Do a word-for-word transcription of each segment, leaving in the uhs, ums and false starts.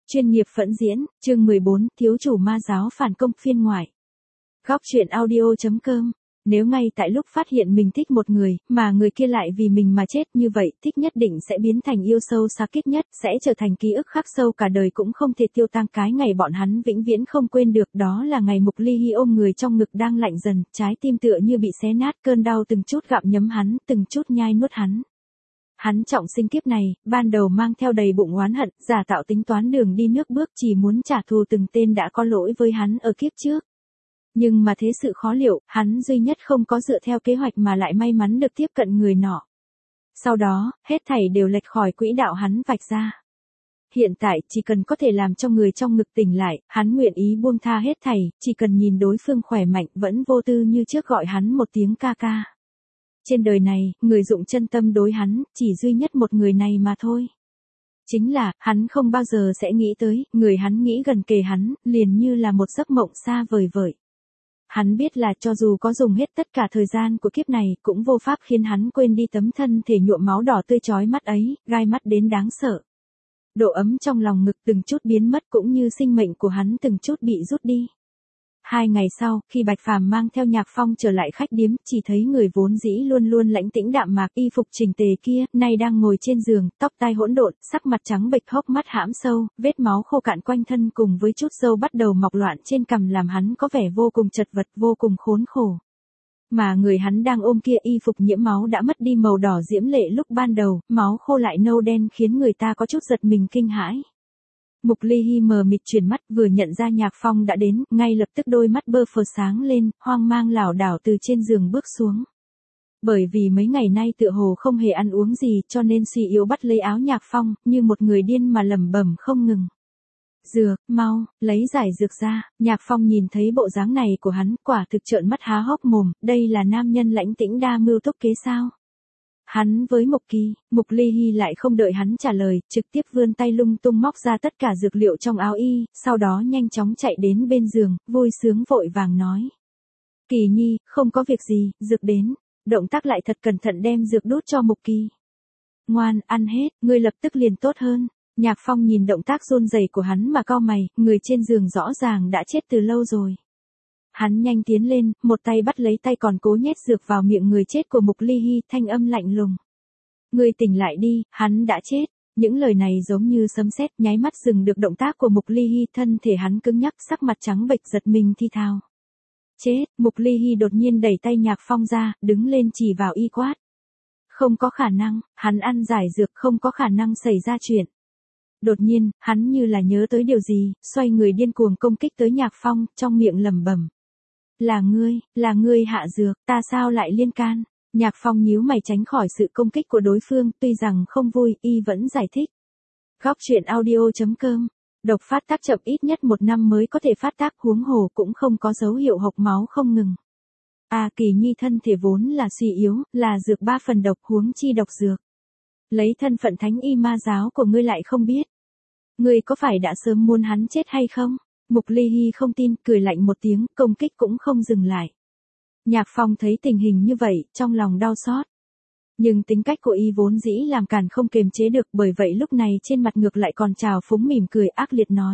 Chuyên nghiệp phẫn diễn, chương mười bốn, thiếu chủ ma giáo phản công phiên ngoại. Góc truyện audio.com. Nếu ngay tại lúc phát hiện mình thích một người, mà người kia lại vì mình mà chết, như vậy, thích nhất định sẽ biến thành yêu sâu xa kết nhất, sẽ trở thành ký ức khắc sâu cả đời cũng không thể tiêu tan. Cái ngày bọn hắn vĩnh viễn không quên được, đó là ngày Mục Ly Hi ôm người trong ngực đang lạnh dần, trái tim tựa như bị xé nát, cơn đau từng chút gặm nhấm hắn, từng chút nhai nuốt hắn. Hắn trọng sinh kiếp này, ban đầu mang theo đầy bụng oán hận, giả tạo tính toán đường đi nước bước, chỉ muốn trả thù từng tên đã có lỗi với hắn ở kiếp trước. Nhưng mà thế sự khó liệu, hắn duy nhất không có dựa theo kế hoạch mà lại may mắn được tiếp cận người nọ. Sau đó, hết thảy đều lệch khỏi quỹ đạo hắn vạch ra. Hiện tại, chỉ cần có thể làm cho người trong ngực tỉnh lại, hắn nguyện ý buông tha hết thảy, chỉ cần nhìn đối phương khỏe mạnh, vẫn vô tư như trước gọi hắn một tiếng ca ca. Trên đời này, người dụng chân tâm đối hắn, chỉ duy nhất một người này mà thôi. Chính là, hắn không bao giờ sẽ nghĩ tới, người hắn nghĩ gần kề hắn, liền như là một giấc mộng xa vời vợi. Hắn biết là cho dù có dùng hết tất cả thời gian của kiếp này, cũng vô pháp khiến hắn quên đi tấm thân thể nhuộm máu đỏ tươi chói mắt ấy, gai mắt đến đáng sợ. Độ ấm trong lòng ngực từng chút biến mất, cũng như sinh mệnh của hắn từng chút bị rút đi. Hai ngày sau, khi Bạch Phàm mang theo Nhạc Phong trở lại khách điếm, chỉ thấy người vốn dĩ luôn luôn lãnh tĩnh đạm mạc, y phục chỉnh tề kia, nay đang ngồi trên giường, tóc tai hỗn độn, sắc mặt trắng bệch, hốc mắt hãm sâu, vết máu khô cạn quanh thân cùng với chút râu bắt đầu mọc loạn trên cằm làm hắn có vẻ vô cùng chật vật, vô cùng khốn khổ. Mà người hắn đang ôm kia, y phục nhiễm máu đã mất đi màu đỏ diễm lệ lúc ban đầu, máu khô lại nâu đen khiến người ta có chút giật mình kinh hãi. Mục Ly Hi mờ mịt chuyển mắt, vừa nhận ra Nhạc Phong đã đến, ngay lập tức đôi mắt bơ phờ sáng lên, hoang mang lảo đảo từ trên giường bước xuống. Bởi vì mấy ngày nay tựa hồ không hề ăn uống gì, cho nên suy yếu bắt lấy áo Nhạc Phong, như một người điên mà lẩm bẩm không ngừng. Dược, mau, lấy giải dược ra. Nhạc Phong nhìn thấy bộ dáng này của hắn, quả thực trợn mắt há hốc mồm, đây là nam nhân lãnh tĩnh đa mưu túc kế sao? Hắn với Mục Kỳ, Mục Ly Hi lại không đợi hắn trả lời, trực tiếp vươn tay lung tung móc ra tất cả dược liệu trong áo y, sau đó nhanh chóng chạy đến bên giường, vui sướng vội vàng nói. Kỳ nhi, không có việc gì, dược đến. Động tác lại thật cẩn thận đem dược đút cho Mục Kỳ. Ngoan, ăn hết, ngươi lập tức liền tốt hơn. Nhạc Phong nhìn động tác run rẩy của hắn mà cau mày, người trên giường rõ ràng đã chết từ lâu rồi. Hắn nhanh tiến lên, một tay bắt lấy tay còn cố nhét dược vào miệng người chết của Mục Ly Hi, thanh âm lạnh lùng. Ngươi tỉnh lại đi, hắn đã chết. Những lời này giống như sấm sét, nháy mắt dừng được động tác của Mục Ly Hi, thân thể hắn cứng nhắc, sắc mặt trắng bệch, giật mình thi thào. Chết, Mục Ly Hi đột nhiên đẩy tay Nhạc Phong ra, đứng lên chỉ vào y quát. Không có khả năng, hắn ăn giải dược, không có khả năng xảy ra chuyện. Đột nhiên, hắn như là nhớ tới điều gì, xoay người điên cuồng công kích tới Nhạc Phong, trong miệng lẩm bẩm. Là ngươi, là ngươi hạ dược, ta sao lại liên can? Nhạc Phong nhíu mày tránh khỏi sự công kích của đối phương, tuy rằng không vui, y vẫn giải thích. Góc truyện audio.com. Độc phát tác chậm ít nhất một năm mới có thể phát tác, huống hồ cũng không có dấu hiệu hộc máu không ngừng. À, Kỳ nhi thân thể vốn là suy yếu, là dược ba phần độc, huống chi độc dược. Lấy thân phận thánh y ma giáo của ngươi lại không biết. Ngươi có phải đã sớm muốn hắn chết hay không? Mục Ly Hi không tin, cười lạnh một tiếng, công kích cũng không dừng lại. Nhạc Phong thấy tình hình như vậy, trong lòng đau xót. Nhưng tính cách của y vốn dĩ làm càn không kềm chế được, bởi vậy lúc này trên mặt ngược lại còn trào phúng mỉm cười ác liệt nói.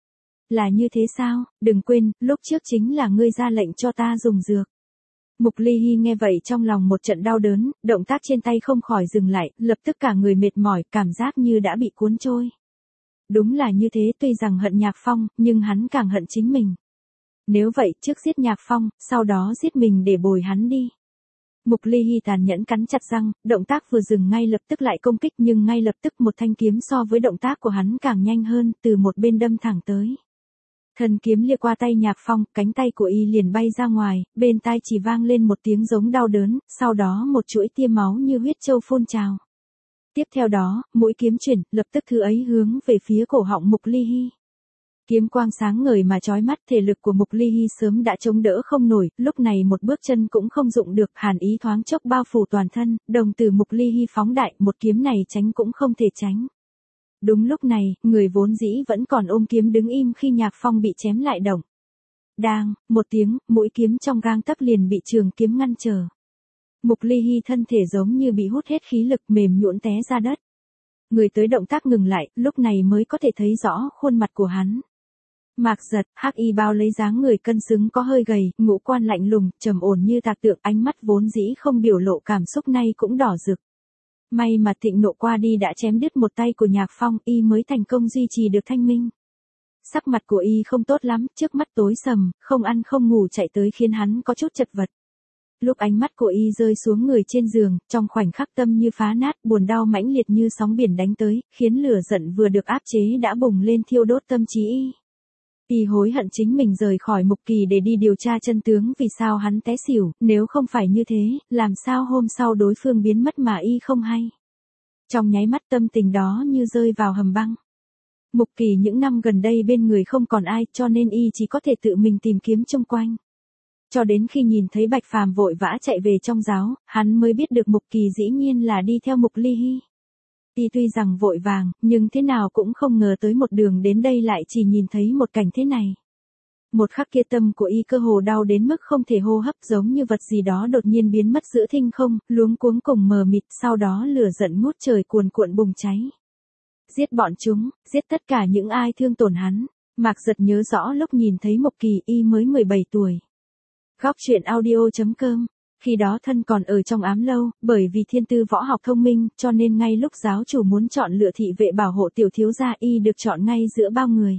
Là như thế sao, đừng quên, lúc trước chính là ngươi ra lệnh cho ta dùng dược. Mục Ly Hi nghe vậy trong lòng một trận đau đớn, động tác trên tay không khỏi dừng lại, lập tức cả người mệt mỏi, cảm giác như đã bị cuốn trôi. Đúng là như thế, tuy rằng hận Nhạc Phong, nhưng hắn càng hận chính mình. Nếu vậy, trước giết Nhạc Phong, sau đó giết mình để bồi hắn đi. Mục Ly Hi tàn nhẫn cắn chặt răng, động tác vừa dừng ngay lập tức lại công kích, nhưng ngay lập tức một thanh kiếm so với động tác của hắn càng nhanh hơn, từ một bên đâm thẳng tới. Thần kiếm lia qua tay Nhạc Phong, cánh tay của y liền bay ra ngoài, bên tai chỉ vang lên một tiếng giống đau đớn, sau đó một chuỗi tia máu như huyết châu phun trào. Tiếp theo đó, mũi kiếm chuyển, lập tức thứ ấy hướng về phía cổ họng Mục Ly Hi. Kiếm quang sáng ngời mà chói mắt, thể lực của Mục Ly Hi sớm đã chống đỡ không nổi, lúc này một bước chân cũng không dụng được, hàn ý thoáng chốc bao phủ toàn thân, đồng tử Mục Ly Hi phóng đại, một kiếm này tránh cũng không thể tránh. Đúng lúc này, người vốn dĩ vẫn còn ôm kiếm đứng im khi Nhạc Phong bị chém lại động. Đang, một tiếng, mũi kiếm trong gang tấc liền bị trường kiếm ngăn trở. Mục Ly Hi thân thể giống như bị hút hết khí lực, mềm nhũn té ra đất. Người tới động tác ngừng lại, lúc này mới có thể thấy rõ khuôn mặt của hắn. Mạc Giật, hắc y bao lấy dáng người cân xứng có hơi gầy, ngũ quan lạnh lùng, trầm ổn như tạc tượng, ánh mắt vốn dĩ không biểu lộ cảm xúc nay cũng đỏ rực. May mà thịnh nộ qua đi đã chém đứt một tay của Nhạc Phong, y mới thành công duy trì được thanh minh. Sắc mặt của y không tốt lắm, trước mắt tối sầm, không ăn không ngủ chạy tới khiến hắn có chút chật vật. Lúc ánh mắt của y rơi xuống người trên giường, trong khoảnh khắc tâm như phá nát, buồn đau mãnh liệt như sóng biển đánh tới, khiến lửa giận vừa được áp chế đã bùng lên thiêu đốt tâm trí y. Y hối hận chính mình rời khỏi Mục Kỳ để đi điều tra chân tướng vì sao hắn té xỉu, nếu không phải như thế, làm sao hôm sau đối phương biến mất mà y không hay. Trong nháy mắt tâm tình đó như rơi vào hầm băng. Mục Kỳ những năm gần đây bên người không còn ai cho nên y chỉ có thể tự mình tìm kiếm xung quanh. Cho đến khi nhìn thấy Bạch Phàm vội vã chạy về trong giáo, hắn mới biết được Mục Kỳ dĩ nhiên là đi theo Mục Ly Hy. Y tuy rằng vội vàng, nhưng thế nào cũng không ngờ tới một đường đến đây lại chỉ nhìn thấy một cảnh thế này. Một khắc kia tâm của y cơ hồ đau đến mức không thể hô hấp, giống như vật gì đó đột nhiên biến mất giữa thinh không, luống cuống cùng mờ mịt, sau đó lửa giận ngút trời cuồn cuộn bùng cháy. Giết bọn chúng, giết tất cả những ai thương tổn hắn. Mạc Giật nhớ rõ lúc nhìn thấy Mục Kỳ y mới mười bảy tuổi. Góc truyện audio chấm com. Khi đó thân còn ở trong ám lâu, bởi vì thiên tư võ học thông minh, cho nên ngay lúc giáo chủ muốn chọn lựa thị vệ bảo hộ tiểu thiếu gia y được chọn ngay giữa bao người.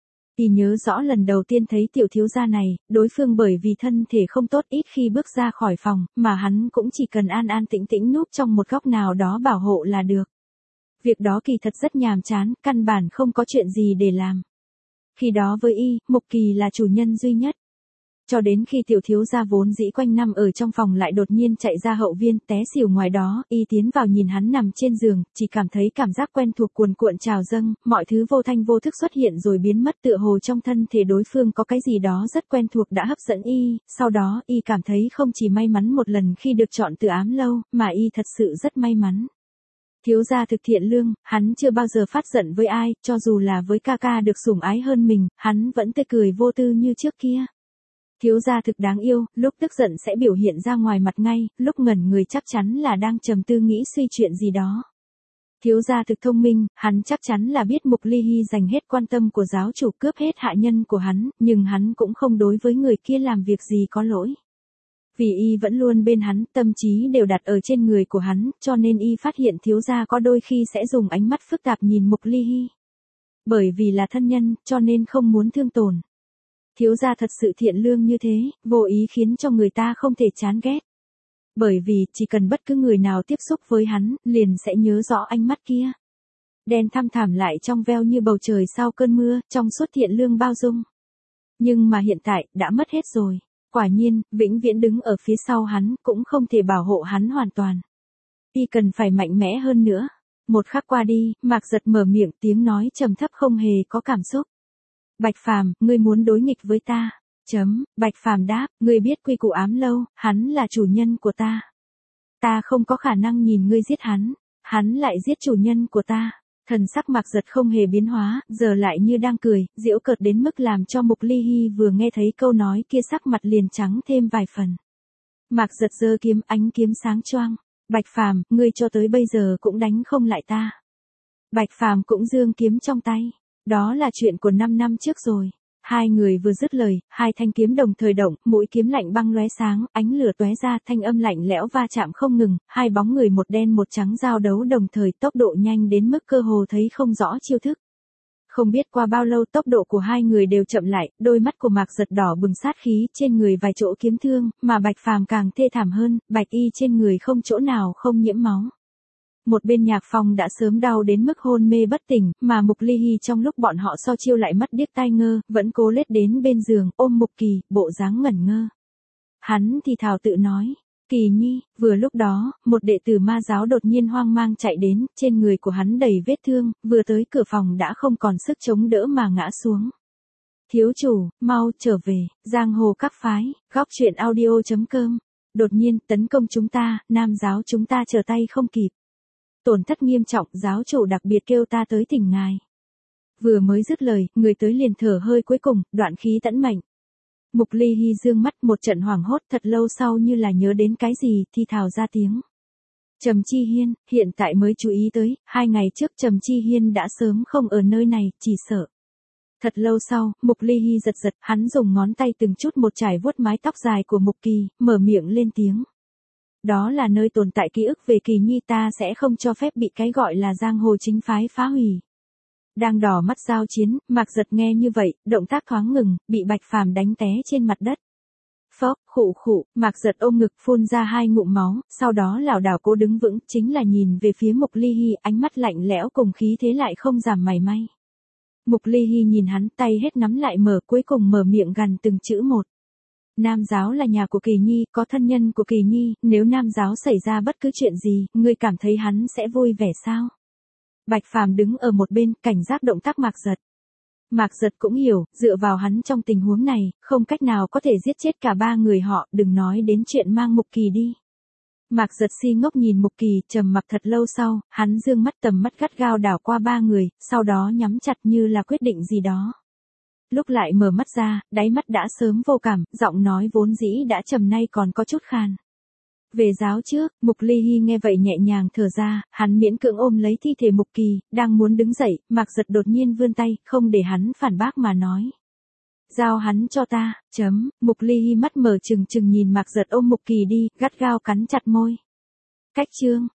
Y nhớ rõ lần đầu tiên thấy tiểu thiếu gia này, đối phương bởi vì thân thể không tốt ít khi bước ra khỏi phòng, mà hắn cũng chỉ cần an an tĩnh tĩnh núp trong một góc nào đó bảo hộ là được. Việc đó kỳ thật rất nhàm chán, căn bản không có chuyện gì để làm. Khi đó với y, Mục Kỳ là chủ nhân duy nhất. Cho đến khi tiểu thiếu gia vốn dĩ quanh năm ở trong phòng lại đột nhiên chạy ra hậu viên té xỉu ngoài đó, y tiến vào nhìn hắn nằm trên giường, chỉ cảm thấy cảm giác quen thuộc cuồn cuộn trào dâng, mọi thứ vô thanh vô thức xuất hiện rồi biến mất, tựa hồ trong thân thể đối phương có cái gì đó rất quen thuộc đã hấp dẫn y, sau đó y cảm thấy không chỉ may mắn một lần khi được chọn từ ám lâu, mà y thật sự rất may mắn. Thiếu gia thực thiện lương, hắn chưa bao giờ phát giận với ai, cho dù là với ca ca được sủng ái hơn mình, hắn vẫn tươi cười vô tư như trước kia. Thiếu gia thực đáng yêu, lúc tức giận sẽ biểu hiện ra ngoài mặt ngay, lúc ngẩn người chắc chắn là đang trầm tư nghĩ suy chuyện gì đó. Thiếu gia thực thông minh, hắn chắc chắn là biết Mục Ly Hy dành hết quan tâm của giáo chủ, cướp hết hạ nhân của hắn, nhưng hắn cũng không đối với người kia làm việc gì có lỗi. Vì y vẫn luôn bên hắn, tâm trí đều đặt ở trên người của hắn, cho nên y phát hiện thiếu gia có đôi khi sẽ dùng ánh mắt phức tạp nhìn Mục Ly Hy. Bởi vì là thân nhân, cho nên không muốn thương tổn. Thiếu gia thật sự thiện lương như thế, vô ý khiến cho người ta không thể chán ghét. Bởi vì, chỉ cần bất cứ người nào tiếp xúc với hắn, liền sẽ nhớ rõ ánh mắt kia. Đen thăm thẳm lại trong veo như bầu trời sau cơn mưa, trong suốt thiện lương bao dung. Nhưng mà hiện tại, đã mất hết rồi. Quả nhiên, vĩnh viễn đứng ở phía sau hắn, cũng không thể bảo hộ hắn hoàn toàn. Y cần phải mạnh mẽ hơn nữa. Một khắc qua đi, Mạc Giật mở miệng, tiếng nói trầm thấp không hề có cảm xúc. Bạch Phàm, ngươi muốn đối nghịch với ta. Chấm, Bạch Phàm đáp, ngươi biết quy củ ám lâu, hắn là chủ nhân của ta. Ta không có khả năng nhìn ngươi giết hắn, hắn lại giết chủ nhân của ta. Thần sắc Mạc Giật không hề biến hóa, giờ lại như đang cười, giễu cợt đến mức làm cho Mục Ly Hy vừa nghe thấy câu nói kia sắc mặt liền trắng thêm vài phần. Mạc Giật giơ kiếm, ánh kiếm sáng choang. Bạch Phàm, ngươi cho tới bây giờ cũng đánh không lại ta. Bạch Phàm cũng giương kiếm trong tay. Đó là chuyện của năm năm trước rồi. Hai người vừa dứt lời, hai thanh kiếm đồng thời động, mũi kiếm lạnh băng lóe sáng, ánh lửa tóe ra, thanh âm lạnh lẽo va chạm không ngừng, hai bóng người một đen một trắng giao đấu đồng thời, tốc độ nhanh đến mức cơ hồ thấy không rõ chiêu thức. Không biết qua bao lâu tốc độ của hai người đều chậm lại, đôi mắt của Mạc Giật đỏ bừng sát khí, trên người vài chỗ kiếm thương, mà Bạch Phàm càng thê thảm hơn, bạch y trên người không chỗ nào không nhiễm máu. Một bên Nhạc Phong đã sớm đau đến mức hôn mê bất tỉnh, mà Mục Ly Hy trong lúc bọn họ so chiêu lại mất điếc tai ngơ, vẫn cố lết đến bên giường, ôm Mục Kỳ, bộ dáng ngẩn ngơ. Hắn thì thào tự nói, Kỳ nhi, vừa lúc đó, một đệ tử ma giáo đột nhiên hoang mang chạy đến, trên người của hắn đầy vết thương, vừa tới cửa phòng đã không còn sức chống đỡ mà ngã xuống. Thiếu chủ, mau trở về, giang hồ các phái, góc truyện audio chấm com. Đột nhiên, tấn công chúng ta, nam giáo chúng ta trở tay không kịp. Tổn thất nghiêm trọng, giáo chủ đặc biệt kêu ta tới thỉnh ngài. Vừa mới dứt lời, người tới liền thở hơi cuối cùng, đoạn khí tẫn mệnh. Mục Ly Hy dương mắt một trận hoảng hốt, thật lâu sau như là nhớ đến cái gì, thì thào ra tiếng. Trầm Chi Hiên, hiện tại mới chú ý tới, hai ngày trước Trầm Chi Hiên đã sớm không ở nơi này, chỉ sợ. Thật lâu sau, Mục Ly Hi giật giật, hắn dùng ngón tay từng chút một trải vuốt mái tóc dài của Mục Kỳ, mở miệng lên tiếng. Đó là nơi tồn tại ký ức về Kỳ Nhi, ta sẽ không cho phép bị cái gọi là giang hồ chính phái phá hủy. Đang đỏ mắt giao chiến, Mạc Giật nghe như vậy, động tác thoáng ngừng, bị Bạch Phàm đánh té trên mặt đất. Phốc, khụ khụ, Mạc Giật ôm ngực phun ra hai ngụm máu, sau đó lảo đảo cố đứng vững, chính là nhìn về phía Mục Ly Hi, ánh mắt lạnh lẽo cùng khí thế lại không giảm mảy may. Mục Ly Hi nhìn hắn, tay hết nắm lại mở, cuối cùng mở miệng gằn từng chữ một. Nam giáo là nhà của Kỳ Nhi, có thân nhân của Kỳ Nhi, nếu Nam giáo xảy ra bất cứ chuyện gì, ngươi cảm thấy hắn sẽ vui vẻ sao? Bạch Phàm đứng ở một bên, cảnh giác động tác Mạc Giật. Mạc Giật cũng hiểu, dựa vào hắn trong tình huống này, không cách nào có thể giết chết cả ba người họ, đừng nói đến chuyện mang Mục Kỳ đi. Mạc Giật si ngốc nhìn Mục Kỳ, trầm mặc thật lâu sau, hắn dương mắt, tầm mắt gắt gao đảo qua ba người, sau đó nhắm chặt như là quyết định gì đó. Lúc lại mở mắt ra, đáy mắt đã sớm vô cảm, giọng nói vốn dĩ đã trầm nay còn có chút khàn. Về giáo trước, Mục Ly Hi nghe vậy nhẹ nhàng thở ra, hắn miễn cưỡng ôm lấy thi thể Mục Kỳ, đang muốn đứng dậy, Mạc Giật đột nhiên vươn tay, không để hắn phản bác mà nói. Giao hắn cho ta, chấm, Mục Ly Hi mắt mở trừng trừng nhìn Mạc Giật ôm Mục Kỳ đi, gắt gao cắn chặt môi. Cách chương.